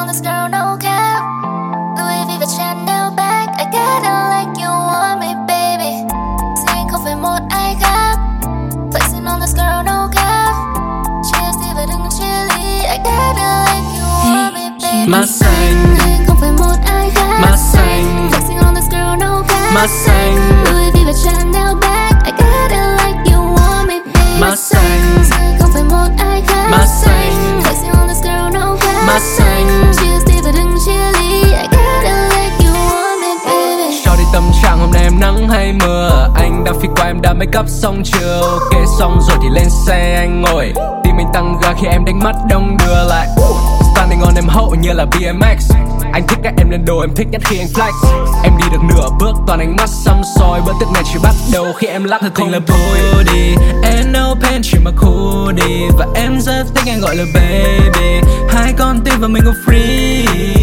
this girl, no cap. Louis V và Chanel bag. I get it like you want me, baby. Thì anh không phải một ai khác. Flexing on this girl, no cap. Cheers đi và đừng chia ly. I get it like you want me, baby. Má xanh, Anh không phải một ai khác. má xanh, Flexing on this girl, no cap. má xanh, Louis V và Chanel bag. I get it like you want me, baby. má xanh, Anh không phải một ai khác. má xanh, Flexing on this girl, no cap. má xanh. Cheers đi và đừng chia ly. I get it like you want me, baby. Shawty tâm trạng hôm nay em nắng hay mưa. Anh đang phi qua em đã make up xong chưa? Ok xong rồi thì lên xe anh ngồi. Tim mình tăng ga khi em đánh mắt đông đưa lại. Standing on em hậu như là BMX. Anh thích các em lên đồ, em thích nhất khi anh flex. Em đi được nửa bước toàn ánh mắt xăm soi. Bữa tiệc này chỉ bắt đầu khi em lắc. Thật tình là booty, ain't no pain chỉ mà cool đi. Và em rất thích anh gọi là baby. Hai con tim và mình có free.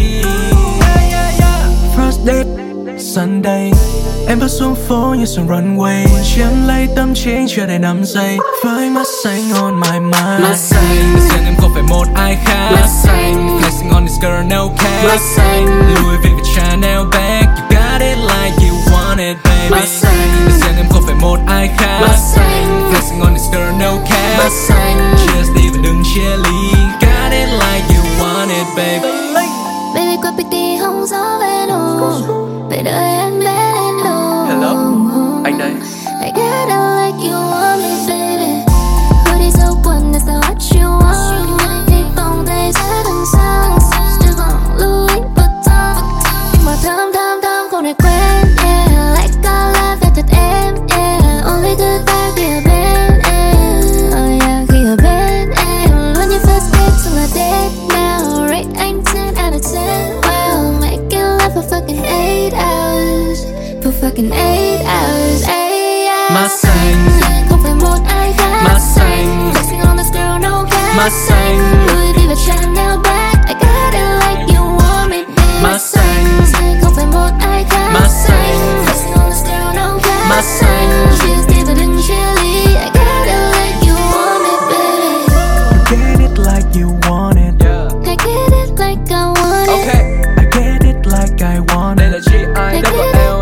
First date Sunday, em bước xuống phố như xuống runway. Chiếm lấy tâm trí anh chưa đầy 5 giây. Với mắt xanh on my mind. Mắt xanh, riêng em không phải một ai khác. Mắt xanh, flexing on this girl no cap. Mắt xanh, Louis V và Chanel bag. You got it like you want it, baby. Mắt xanh, riêng em không phải một ai khác. Mắt xanh, flexing on this girl no cap. Mắt xanh, cheers đi và đừng chia ly. Got it like you want it, baby. Baby quên biết đi không gió về đâu. Để đợi em bé lên đồ. Hello, anh đây. I get it like you want me, baby. Hoodie dấu quần that's not what you want. Đi vòng tay giữa đằng sau. Still gon' Louis Vuitton. Nhưng mà thơm thơm thơm không để quên. Yeah, like I love that thật em. Yeah, only good vibe khi ở bên em. Oh yeah, khi ở bên em. Luôn như first date xong là dead now. Rate anh 10 out of 10. Wow, make it last for fucking 8 hours. For fucking 8 hours. Má xanh, Không phải một ai khác. má xanh, Flexing on this girl, no cap. má xanh, Louis V và Chanel bag. I got it like you want me, baby. má xanh, Không phải một ai khác. má xanh, Flexing on this girl, no cap. má xanh. Cheers đi và đừng chia ly. I got it like you want me, baby. Get it like you want it. I get it like I want it. Okay, I get it like I want it. Đây là G.I. double L